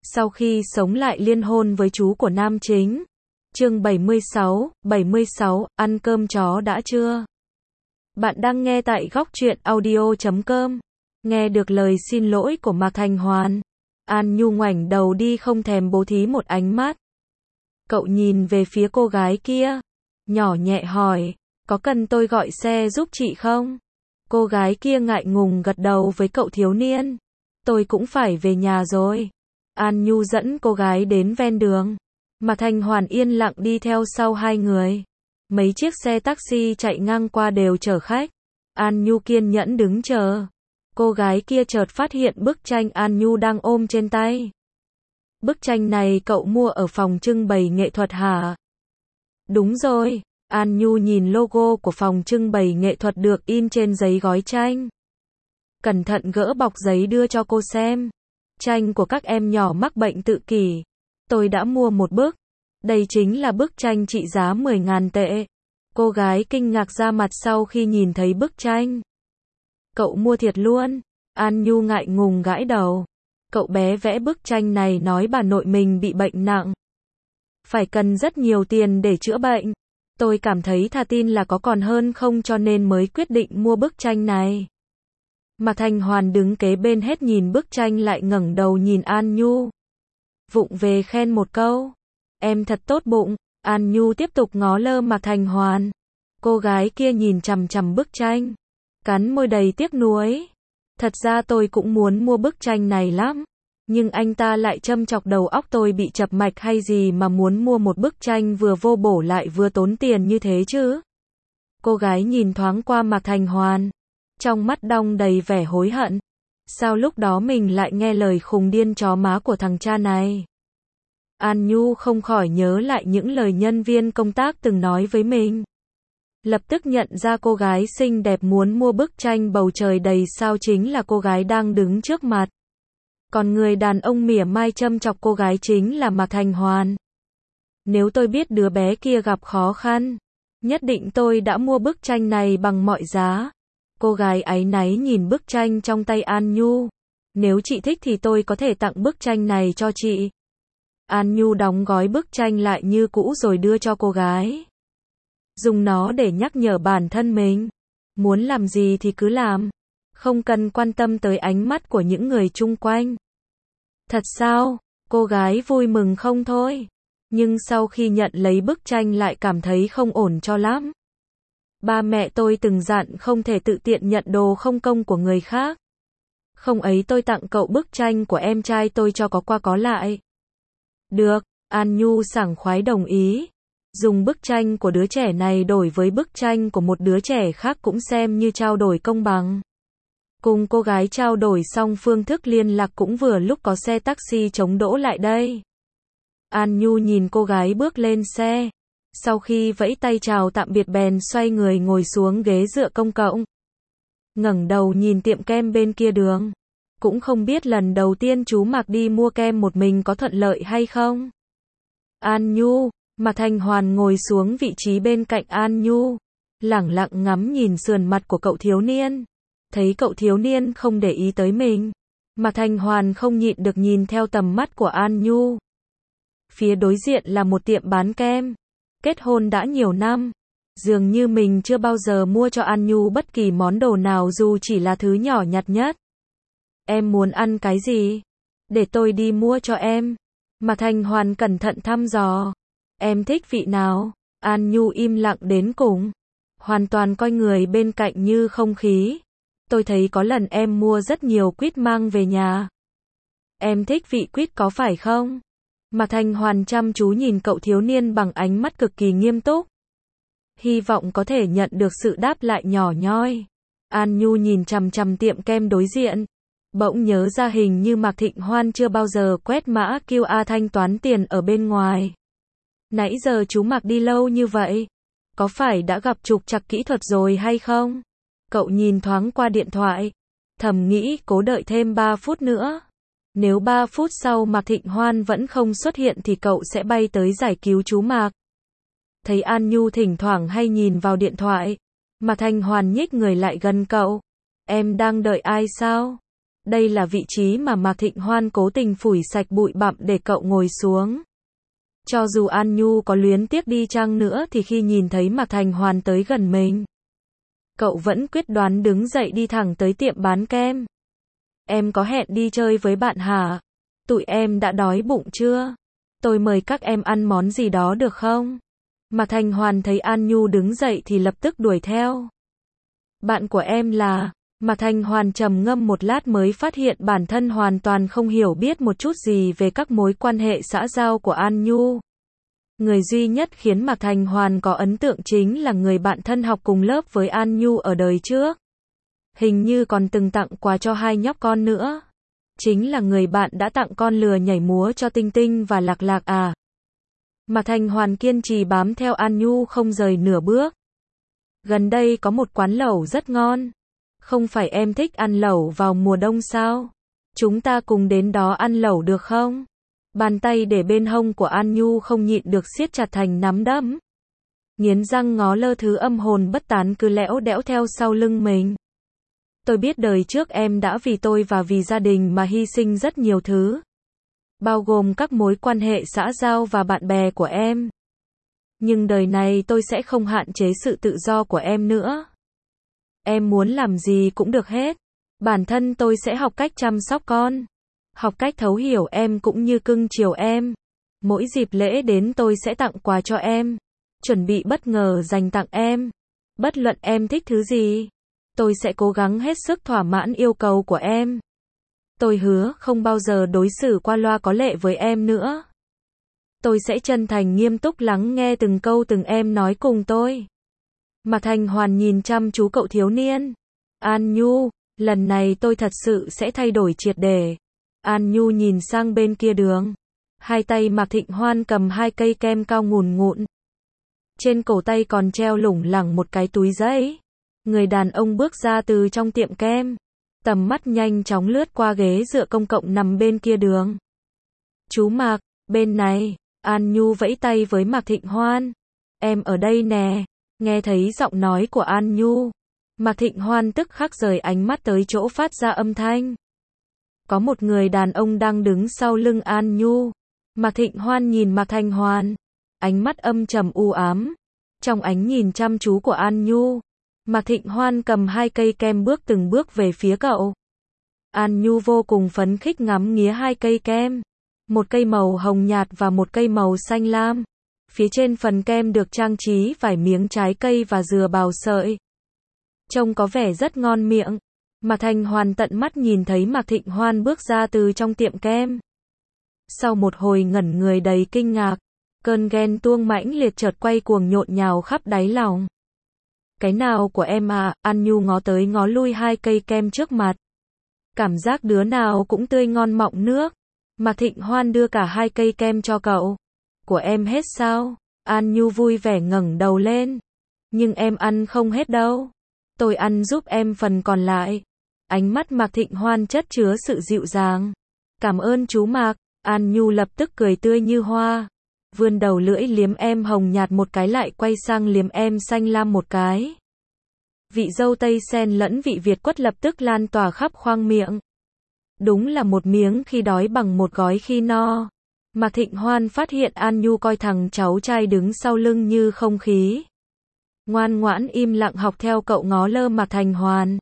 Sau khi sống lại liên hôn với chú của nam chính. Chương 76, ăn cơm chó đã chưa? Bạn đang nghe tại Góc Truyện Audio.com. Nghe được lời xin lỗi của Mạc Thành Hoàn, An Nhu ngoảnh đầu đi không thèm bố thí một ánh mắt. Cậu nhìn về phía cô gái kia, nhỏ nhẹ hỏi, có cần tôi gọi xe giúp chị không? Cô gái kia ngại ngùng gật đầu với cậu thiếu niên. Tôi cũng phải về nhà rồi. An Nhu dẫn cô gái đến ven đường. Mạc Thành Hoàn yên lặng đi theo sau hai người. Mấy chiếc xe taxi chạy ngang qua đều chở khách. An Nhu kiên nhẫn đứng chờ. Cô gái kia chợt phát hiện bức tranh An Nhu đang ôm trên tay. Bức tranh này cậu mua ở phòng trưng bày nghệ thuật hả? Đúng rồi. An Nhu nhìn logo của phòng trưng bày nghệ thuật được in trên giấy gói tranh. Cẩn thận gỡ bọc giấy đưa cho cô xem. Tranh của các em nhỏ mắc bệnh tự kỷ. Tôi đã mua một bức. Đây chính là bức tranh trị giá 10.000 tệ. Cô gái kinh ngạc ra mặt sau khi nhìn thấy bức tranh. Cậu mua thiệt luôn. An Nhu ngại ngùng gãi đầu. Cậu bé vẽ bức tranh này nói bà nội mình bị bệnh nặng. Phải cần rất nhiều tiền để chữa bệnh. Tôi cảm thấy thà tin là có còn hơn không cho nên mới quyết định mua bức tranh này. Mạc Thành Hoàn đứng kế bên hết nhìn bức tranh lại ngẩng đầu nhìn An Nhu. Vụng về khen một câu. Em thật tốt bụng. An Nhu tiếp tục ngó lơ Mạc Thành Hoàn. Cô gái kia nhìn chằm chằm bức tranh. Cắn môi đầy tiếc nuối. Thật ra tôi cũng muốn mua bức tranh này lắm. Nhưng anh ta lại châm chọc đầu óc tôi bị chập mạch hay gì mà muốn mua một bức tranh vừa vô bổ lại vừa tốn tiền như thế chứ. Cô gái nhìn thoáng qua Mạc Thành Hoàn. Trong mắt đong đầy vẻ hối hận. Sao lúc đó mình lại nghe lời khùng điên chó má của thằng cha này? An Nhu không khỏi nhớ lại những lời nhân viên công tác từng nói với mình. Lập tức nhận ra cô gái xinh đẹp muốn mua bức tranh bầu trời đầy sao chính là cô gái đang đứng trước mặt. Còn người đàn ông mỉa mai châm chọc cô gái chính là Mạc Thành Hoàn. Nếu tôi biết đứa bé kia gặp khó khăn, nhất định tôi đã mua bức tranh này bằng mọi giá. Cô gái áy náy nhìn bức tranh trong tay An Nhu. Nếu chị thích thì tôi có thể tặng bức tranh này cho chị. An Nhu đóng gói bức tranh lại như cũ rồi đưa cho cô gái. Dùng nó để nhắc nhở bản thân mình. Muốn làm gì thì cứ làm. Không cần quan tâm tới ánh mắt của những người chung quanh. Thật sao? Cô gái vui mừng không thôi. Nhưng sau khi nhận lấy bức tranh lại cảm thấy không ổn cho lắm. Ba mẹ tôi từng dặn không thể tự tiện nhận đồ không công của người khác. Không ấy tôi tặng cậu bức tranh của em trai tôi cho có qua có lại. Được, An Nhu sảng khoái đồng ý. Dùng bức tranh của đứa trẻ này đổi với bức tranh của một đứa trẻ khác cũng xem như trao đổi công bằng. Cùng cô gái trao đổi xong phương thức liên lạc cũng vừa lúc có xe taxi chống đỗ lại đây. An Nhu nhìn cô gái bước lên xe. Sau khi vẫy tay chào tạm biệt bèn xoay người ngồi xuống ghế dựa công cộng. Ngẩng đầu nhìn tiệm kem bên kia đường. Cũng không biết lần đầu tiên chú Mạc đi mua kem một mình có thuận lợi hay không. An Nhu, Mạc Thành Hoàn ngồi xuống vị trí bên cạnh An Nhu. Lẳng lặng ngắm nhìn sườn mặt của cậu thiếu niên. Thấy cậu thiếu niên không để ý tới mình. Mạc Thành Hoàn không nhịn được nhìn theo tầm mắt của An Nhu. Phía đối diện là một tiệm bán kem. Kết hôn đã nhiều năm. Dường như mình chưa bao giờ mua cho An Nhu bất kỳ món đồ nào dù chỉ là thứ nhỏ nhặt nhất. Em muốn ăn cái gì? Để tôi đi mua cho em. Mạc Thành Hoàn cẩn thận thăm dò. Em thích vị nào? An Nhu im lặng đến cùng. Hoàn toàn coi người bên cạnh như không khí. Tôi thấy có lần em mua rất nhiều quýt mang về nhà. Em thích vị quýt có phải không? Mạc Thành Hoàn chăm chú nhìn cậu thiếu niên bằng ánh mắt cực kỳ nghiêm túc. Hy vọng có thể nhận được sự đáp lại nhỏ nhoi. An Nhu nhìn chằm chằm tiệm kem đối diện. Bỗng nhớ ra hình như Mạc Thịnh Hoan chưa bao giờ quét mã QR thanh toán tiền ở bên ngoài. Nãy giờ chú Mạc đi lâu như vậy. Có phải đã gặp trục trặc kỹ thuật rồi hay không? Cậu nhìn thoáng qua điện thoại. Thầm nghĩ cố đợi thêm 3 phút nữa. Nếu 3 phút sau Mạc Thịnh Hoan vẫn không xuất hiện thì cậu sẽ bay tới giải cứu chú Mạc. Thấy An Nhu thỉnh thoảng hay nhìn vào điện thoại. Mạc Thành Hoàn nhích người lại gần cậu. Em đang đợi ai sao? Đây là vị trí mà Mạc Thịnh Hoan cố tình phủi sạch bụi bặm để cậu ngồi xuống. Cho dù An Nhu có luyến tiếc đi chăng nữa thì khi nhìn thấy Mạc Thành Hoàn tới gần mình, cậu vẫn quyết đoán đứng dậy đi thẳng tới tiệm bán kem. Em có hẹn đi chơi với bạn hả? Tụi em đã đói bụng chưa? Tôi mời các em ăn món gì đó được không? Mạc Thành Hoàn thấy An Nhu đứng dậy thì lập tức đuổi theo. Bạn của em là... Mạc Thành Hoàn trầm ngâm một lát mới phát hiện bản thân hoàn toàn không hiểu biết một chút gì về các mối quan hệ xã giao của An Nhu. Người duy nhất khiến Mạc Thành Hoàn có ấn tượng chính là người bạn thân học cùng lớp với An Nhu ở đời trước. Hình như còn từng tặng quà cho hai nhóc con nữa. Chính là người bạn đã tặng con lừa nhảy múa cho Tinh Tinh và Lạc Lạc à. Mạc Thành Hoàn kiên trì bám theo An Nhu không rời nửa bước. Gần đây có một quán lẩu rất ngon. Không phải em thích ăn lẩu vào mùa đông sao? Chúng ta cùng đến đó ăn lẩu được không? Bàn tay để bên hông của An Nhu không nhịn được siết chặt thành nắm đấm. Nghiến răng ngó lơ thứ âm hồn bất tán cứ lẽo đẽo theo sau lưng mình. Tôi biết đời trước em đã vì tôi và vì gia đình mà hy sinh rất nhiều thứ. Bao gồm các mối quan hệ xã giao và bạn bè của em. Nhưng đời này tôi sẽ không hạn chế sự tự do của em nữa. Em muốn làm gì cũng được hết. Bản thân tôi sẽ học cách chăm sóc con. Học cách thấu hiểu em cũng như cưng chiều em. Mỗi dịp lễ đến tôi sẽ tặng quà cho em. Chuẩn bị bất ngờ dành tặng em. Bất luận em thích thứ gì, tôi sẽ cố gắng hết sức thỏa mãn yêu cầu của em. Tôi hứa không bao giờ đối xử qua loa có lệ với em nữa. Tôi sẽ chân thành nghiêm túc lắng nghe từng câu từng em nói cùng tôi. Mạc Thành Hoàn nhìn chăm chú cậu thiếu niên. An Nhu, lần này tôi thật sự sẽ thay đổi triệt để. An Nhu nhìn sang bên kia đường. Hai tay Mạc Thịnh Hoan cầm hai cây kem cao ngùn ngụn. Trên cổ tay còn treo lủng lẳng một cái túi giấy. Người đàn ông bước ra từ trong tiệm kem. Tầm mắt nhanh chóng lướt qua ghế dựa công cộng nằm bên kia đường. Chú Mạc, bên này. An Nhu vẫy tay với Mạc Thịnh Hoan. Em ở đây nè. Nghe thấy giọng nói của An Nhu, Mạc Thịnh Hoan tức khắc rời ánh mắt tới chỗ phát ra âm thanh. Có một người đàn ông đang đứng sau lưng An Nhu. Mạc Thịnh Hoan nhìn Mạc Thành Hoàn, ánh mắt âm trầm u ám. Trong ánh nhìn chăm chú của An Nhu, Mạc Thịnh Hoan cầm hai cây kem bước từng bước về phía cậu. An Nhu vô cùng phấn khích ngắm nghía hai cây kem. Một cây màu hồng nhạt và một cây màu xanh lam. Phía trên phần kem được trang trí vài miếng trái cây và dừa bào sợi. Trông có vẻ rất ngon miệng. Mạc Thành Hoàn tận mắt nhìn thấy Mạc Thịnh Hoan bước ra từ trong tiệm kem. Sau một hồi ngẩn người đầy kinh ngạc, cơn ghen tuông mãnh liệt chợt quay cuồng nhộn nhào khắp đáy lòng. Cái nào của em à? An Nhu ngó tới ngó lui hai cây kem trước mặt. Cảm giác đứa nào cũng tươi ngon mọng nước. Mạc Thịnh Hoan đưa cả hai cây kem cho cậu. Của em hết sao? An Nhu vui vẻ ngẩng đầu lên. Nhưng em ăn không hết đâu. Tôi ăn giúp em phần còn lại. Ánh mắt Mạc Thịnh Hoan chất chứa sự dịu dàng. Cảm ơn chú Mạc. An Nhu lập tức cười tươi như hoa. Vươn đầu lưỡi liếm em hồng nhạt một cái lại quay sang liếm em xanh lam một cái. Vị dâu tây xen lẫn vị Việt quất lập tức lan tỏa khắp khoang miệng. Đúng là một miếng khi đói bằng một gói khi no. Mạc Thịnh Hoan phát hiện An Nhu coi thằng cháu trai đứng sau lưng như không khí. Ngoan ngoãn im lặng học theo cậu ngó lơ Mạc Thành Hoàn.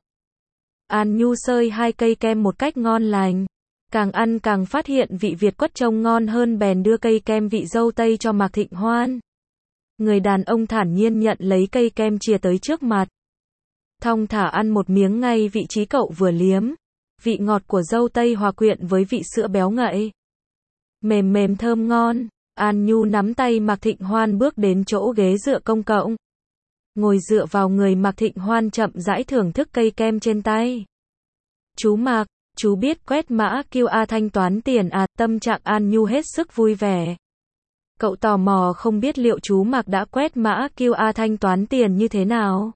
An Nhu xơi hai cây kem một cách ngon lành. Càng ăn càng phát hiện vị Việt quất trông ngon hơn bèn đưa cây kem vị dâu tây cho Mạc Thịnh Hoan. Người đàn ông thản nhiên nhận lấy cây kem chìa tới trước mặt. Thong thả ăn một miếng ngay vị trí cậu vừa liếm. Vị ngọt của dâu tây hòa quyện với vị sữa béo ngậy. Mềm mềm thơm ngon. An Nhu nắm tay Mạc Thịnh Hoan bước đến chỗ ghế dựa công cộng. Ngồi dựa vào người Mạc Thịnh Hoan chậm rãi thưởng thức cây kem trên tay. Chú Mạc, chú biết quét mã QR thanh toán tiền à? Tâm trạng An Nhu hết sức vui vẻ. Cậu tò mò không biết liệu chú Mạc đã quét mã QR thanh toán tiền như thế nào.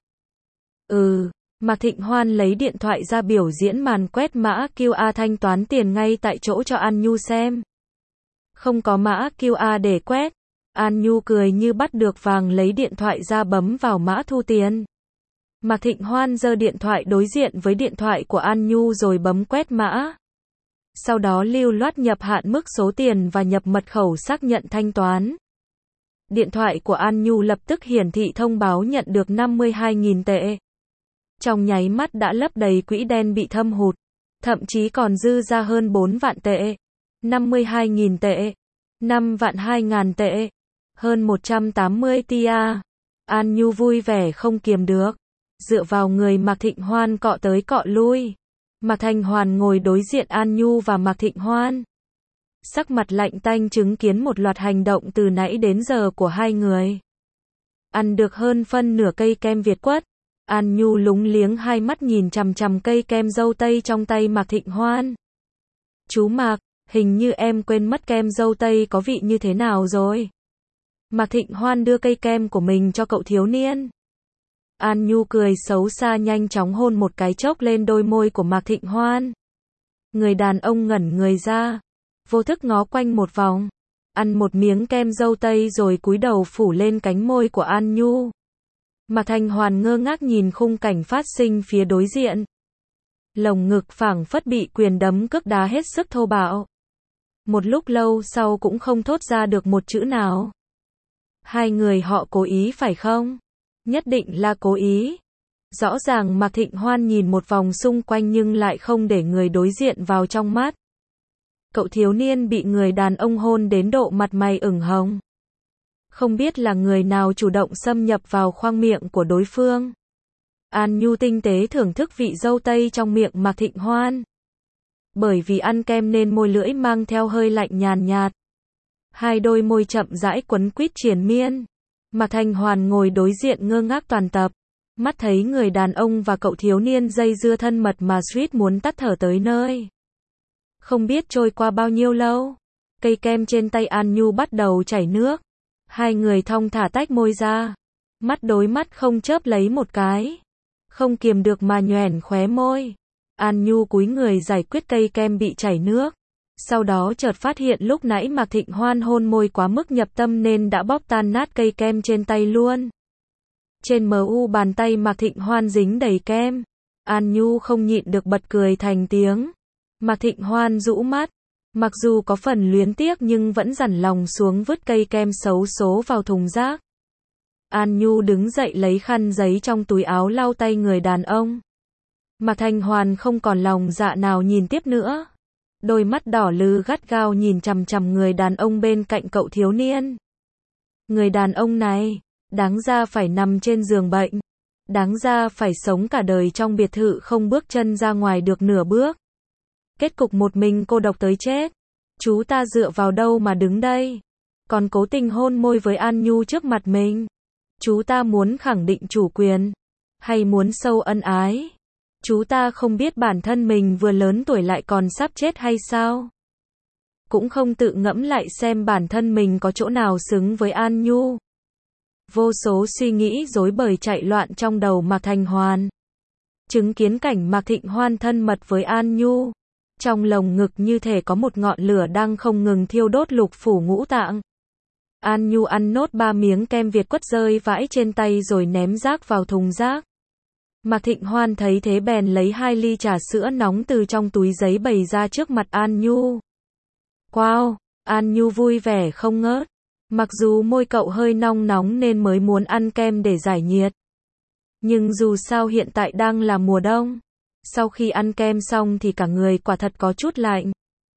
Mạc Thịnh Hoan lấy điện thoại ra biểu diễn màn quét mã QR thanh toán tiền ngay tại chỗ cho An Nhu xem. Không có mã QR để quét. An Nhu cười như bắt được vàng lấy điện thoại ra bấm vào mã thu tiền. Mạc Thịnh Hoan giơ điện thoại đối diện với điện thoại của An Nhu rồi bấm quét mã. Sau đó lưu loát nhập hạn mức số tiền và nhập mật khẩu xác nhận thanh toán. Điện thoại của An Nhu lập tức hiển thị thông báo nhận được 52.000 tệ. Trong nháy mắt đã lấp đầy quỹ đen bị thâm hụt, thậm chí còn dư ra hơn 4 vạn tệ, 52.000 tệ, 5 vạn 2.000 tệ, hơn 180 tia. An Nhu vui vẻ không kiềm được, dựa vào người Mạc Thịnh Hoan cọ tới cọ lui. Mạc Thành Hoàn ngồi đối diện An Nhu và Mạc Thịnh Hoan. Sắc mặt lạnh tanh chứng kiến một loạt hành động từ nãy đến giờ của hai người. Ăn được hơn phân nửa cây kem Việt Quất. An Nhu lúng liếng hai mắt nhìn chằm chằm cây kem dâu tây trong tay Mạc Thịnh Hoan. Chú Mạc, hình như em quên mất kem dâu tây có vị như thế nào rồi. Mạc Thịnh Hoan đưa cây kem của mình cho cậu thiếu niên. An Nhu cười xấu xa nhanh chóng hôn một cái chốc lên đôi môi của Mạc Thịnh Hoan. Người đàn ông ngẩn người ra, vô thức ngó quanh một vòng, ăn một miếng kem dâu tây rồi cúi đầu phủ lên cánh môi của An Nhu. Mạc Thành Hoàn ngơ ngác nhìn khung cảnh phát sinh phía đối diện. Lồng ngực phảng phất bị quyền đấm cước đá hết sức thô bạo. Một lúc lâu sau cũng không thốt ra được một chữ nào. Hai người họ cố ý phải không? Nhất định là cố ý. Rõ ràng Mạc Thịnh Hoan nhìn một vòng xung quanh nhưng lại không để người đối diện vào trong mắt. Cậu thiếu niên bị người đàn ông hôn đến độ mặt mày ửng hồng. Không biết là người nào chủ động xâm nhập vào khoang miệng của đối phương. An Nhu tinh tế thưởng thức vị dâu tây trong miệng Mạc Thịnh Hoan. Bởi vì ăn kem nên môi lưỡi mang theo hơi lạnh nhàn nhạt. Hai đôi môi chậm rãi quấn quýt triền miên. Mạc Thành Hoàn ngồi đối diện ngơ ngác toàn tập. Mắt thấy người đàn ông và cậu thiếu niên dây dưa thân mật mà suýt muốn tắt thở tới nơi. Không biết trôi qua bao nhiêu lâu, cây kem trên tay An Nhu bắt đầu chảy nước. Hai người thong thả tách môi ra, mắt đối mắt không chớp lấy một cái. Không kiềm được mà nhoẻn khóe môi. An Nhu cúi người giải quyết cây kem bị chảy nước. Sau đó chợt phát hiện lúc nãy Mạc Thịnh Hoan hôn môi quá mức nhập tâm nên đã bóp tan nát cây kem trên tay luôn. Trên mu bàn tay Mạc Thịnh Hoan dính đầy kem. An Nhu không nhịn được bật cười thành tiếng. Mạc Thịnh Hoan rũ mắt. Mặc dù có phần luyến tiếc nhưng vẫn dằn lòng xuống vứt cây kem xấu số vào thùng rác. An Nhu đứng dậy lấy khăn giấy trong túi áo lau tay người đàn ông. Mạc Thành Hoàn không còn lòng dạ nào nhìn tiếp nữa. Đôi mắt đỏ lừ gắt gao nhìn chằm chằm người đàn ông bên cạnh cậu thiếu niên. Người đàn ông này, đáng ra phải nằm trên giường bệnh. Đáng ra phải sống cả đời trong biệt thự không bước chân ra ngoài được nửa bước. Kết cục một mình cô độc tới chết. Chú ta dựa vào đâu mà đứng đây? Còn cố tình hôn môi với An Nhu trước mặt mình. Chú ta muốn khẳng định chủ quyền. Hay muốn sâu ân ái? Chú ta không biết bản thân mình vừa lớn tuổi lại còn sắp chết hay sao? Cũng không tự ngẫm lại xem bản thân mình có chỗ nào xứng với An Nhu. Vô số suy nghĩ rối bời chạy loạn trong đầu Mạc Thành Hoàn. Chứng kiến cảnh Mạc Thịnh Hoan thân mật với An Nhu. Trong lồng ngực như thể có một ngọn lửa đang không ngừng thiêu đốt lục phủ ngũ tạng. An Nhu ăn nốt 3 miếng kem Việt Quất rơi vãi trên tay rồi ném rác vào thùng rác. Mạc Thịnh Hoan thấy thế bèn lấy 2 ly trà sữa nóng từ trong túi giấy bày ra trước mặt An Nhu. Wow, An Nhu vui vẻ không ngớt. Mặc dù môi cậu hơi nóng nóng nên mới muốn ăn kem để giải nhiệt. Nhưng dù sao hiện tại đang là mùa đông. Sau khi ăn kem xong thì cả người quả thật có chút lạnh.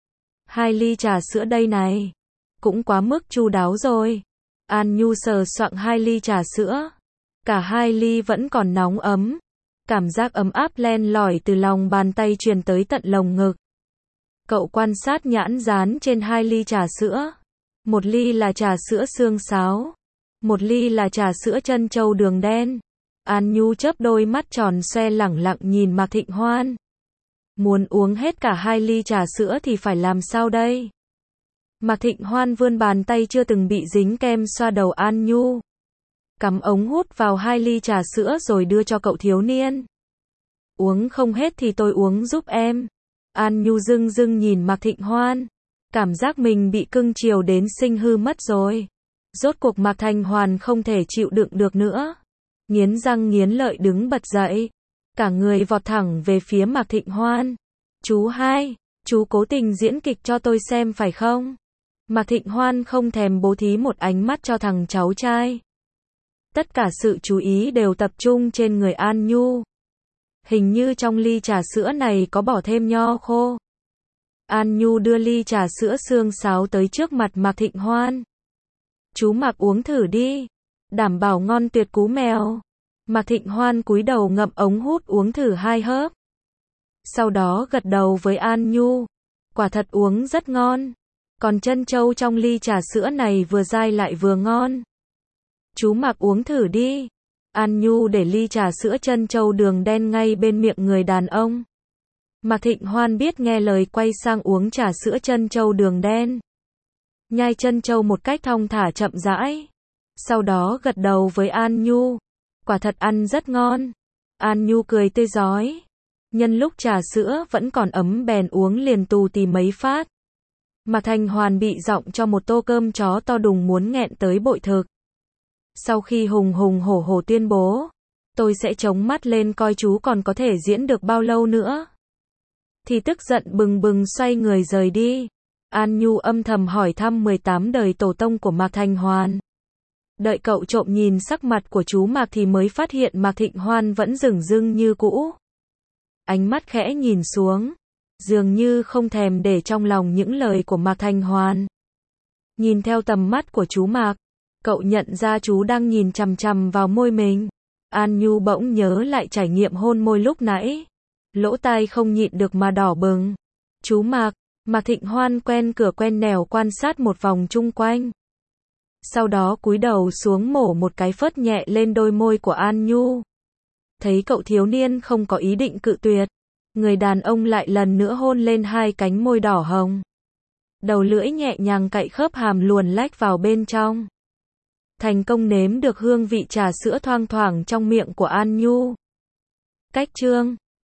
2 ly trà sữa đây này. Cũng quá mức chu đáo rồi. An Nhu sờ soạng 2 ly trà sữa. Cả 2 ly vẫn còn nóng ấm. Cảm giác ấm áp len lỏi từ lòng bàn tay truyền tới tận lồng ngực. Cậu quan sát nhãn dán trên 2 ly trà sữa. 1 ly là trà sữa xương sáo. 1 ly là trà sữa trân châu đường đen. An Nhu chớp đôi mắt tròn xoe lẳng lặng nhìn Mạc Thịnh Hoan. Muốn uống hết cả 2 ly trà sữa thì phải làm sao đây? Mạc Thịnh Hoan vươn bàn tay chưa từng bị dính kem xoa đầu An Nhu. Cắm ống hút vào 2 ly trà sữa rồi đưa cho cậu thiếu niên. Uống không hết thì tôi uống giúp em. An Nhu dưng dưng nhìn Mạc Thịnh Hoan. Cảm giác mình bị cưng chiều đến sinh hư mất rồi. Rốt cuộc Mạc Thành Hoàn không thể chịu đựng được nữa. nghiến răng nghiến lợi đứng bật dậy, cả người vọt thẳng về phía Mạc Thịnh Hoan. Chú hai, chú cố tình diễn kịch cho tôi xem phải không? Mạc Thịnh Hoan không thèm bố thí một ánh mắt cho thằng cháu trai. Tất cả sự chú ý đều tập trung trên người An Nhu. Hình như trong ly trà sữa này có bỏ thêm nho khô. An Nhu đưa ly trà sữa xương sáo tới trước mặt Mạc Thịnh Hoan. Chú Mạc uống thử đi, đảm bảo ngon tuyệt cú mèo. Mạc Thịnh Hoan cúi đầu ngậm ống hút uống thử 2 hớp. Sau đó gật đầu với An Nhu. Quả thật uống rất ngon. Còn trân châu trong ly trà sữa này vừa dai lại vừa ngon. Chú Mạc uống thử đi. An Nhu để ly trà sữa trân châu đường đen ngay bên miệng người đàn ông. Mạc Thịnh Hoan biết nghe lời quay sang uống trà sữa trân châu đường đen. Nhai trân châu một cách thong thả chậm rãi. Sau đó gật đầu với An Nhu. Quả thật ăn rất ngon. An Nhu cười tươi rói. Nhân lúc trà sữa vẫn còn ấm bèn uống liền tù tì mấy phát. Mạc Thành Hoàn bị giọng cho một tô cơm chó to đùng muốn nghẹn tới bội thực. Sau khi hùng hùng hổ hổ tuyên bố, tôi sẽ chống mắt lên coi chú còn có thể diễn được bao lâu nữa, thì tức giận bừng bừng xoay người rời đi. An Nhu âm thầm hỏi thăm 18 đời tổ tông của Mạc Thành Hoàn. Đợi cậu trộm nhìn sắc mặt của chú Mạc thì mới phát hiện Mạc Thịnh Hoan vẫn dửng dưng như cũ. Ánh mắt khẽ nhìn xuống, dường như không thèm để trong lòng những lời của Mạc Thành Hoàn. Nhìn theo tầm mắt của chú Mạc, cậu nhận ra chú đang nhìn chằm chằm vào môi mình. An Nhu bỗng nhớ lại trải nghiệm hôn môi lúc nãy. Lỗ tai không nhịn được mà đỏ bừng. Chú Mạc, Mạc Thịnh Hoan quen cửa quen nẻo quan sát một vòng chung quanh. Sau đó cúi đầu xuống mổ một cái phớt nhẹ lên đôi môi của An Nhu. Thấy cậu thiếu niên không có ý định cự tuyệt, người đàn ông lại lần nữa hôn lên 2 cánh môi đỏ hồng. Đầu lưỡi nhẹ nhàng cạy khớp hàm luồn lách vào bên trong. Thành công nếm được hương vị trà sữa thoang thoảng trong miệng của An Nhu. Cách chương